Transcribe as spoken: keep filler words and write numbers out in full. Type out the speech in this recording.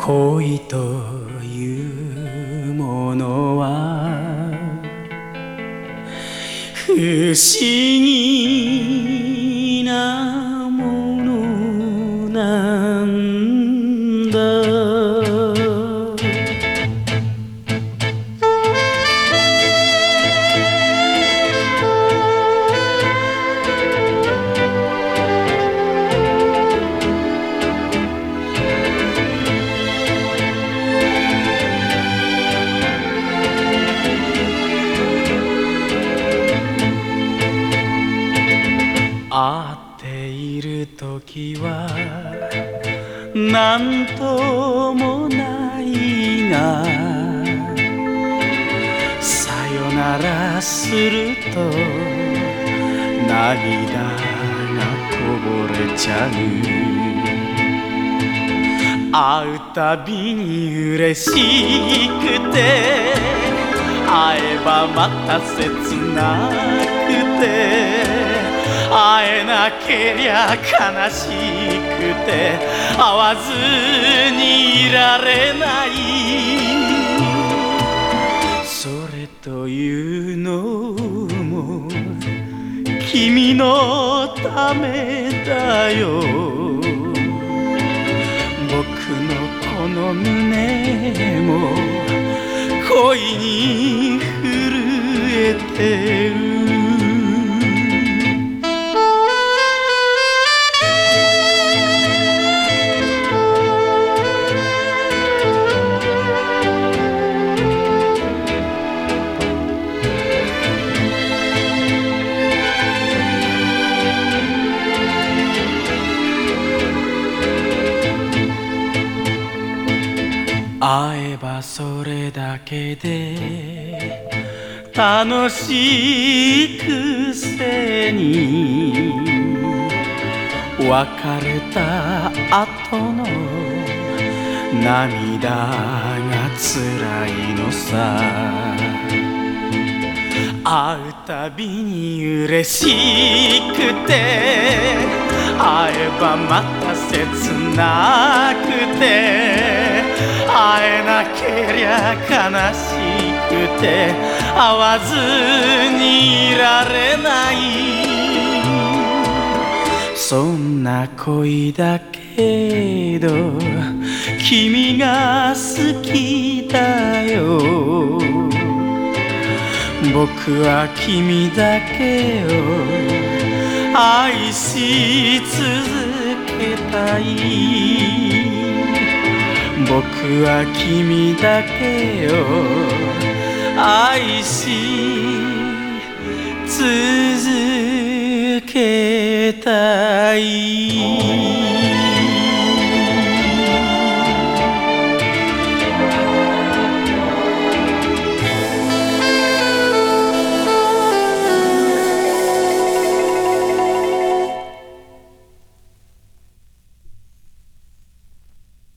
恋というものは不思議なものなんだ。会っている時はなんともないが、さよならすると涙がこぼれちゃう。会うたびに嬉しくて、会えばまた切なくて、会えなけりゃ悲しくて会わずにいられない。それというのも君のためだよ。僕のこの胸も恋に震えてる。会えばそれだけで楽しいくせに、別れた後の涙が辛いのさ。会うたびに嬉しくて、会えばまた切なくて、会えなけりゃ悲しくて会わずにいられない。そんな恋だけど君が好きだよ。僕は君だけを愛し続けたい。僕は君だけを愛し続けたい。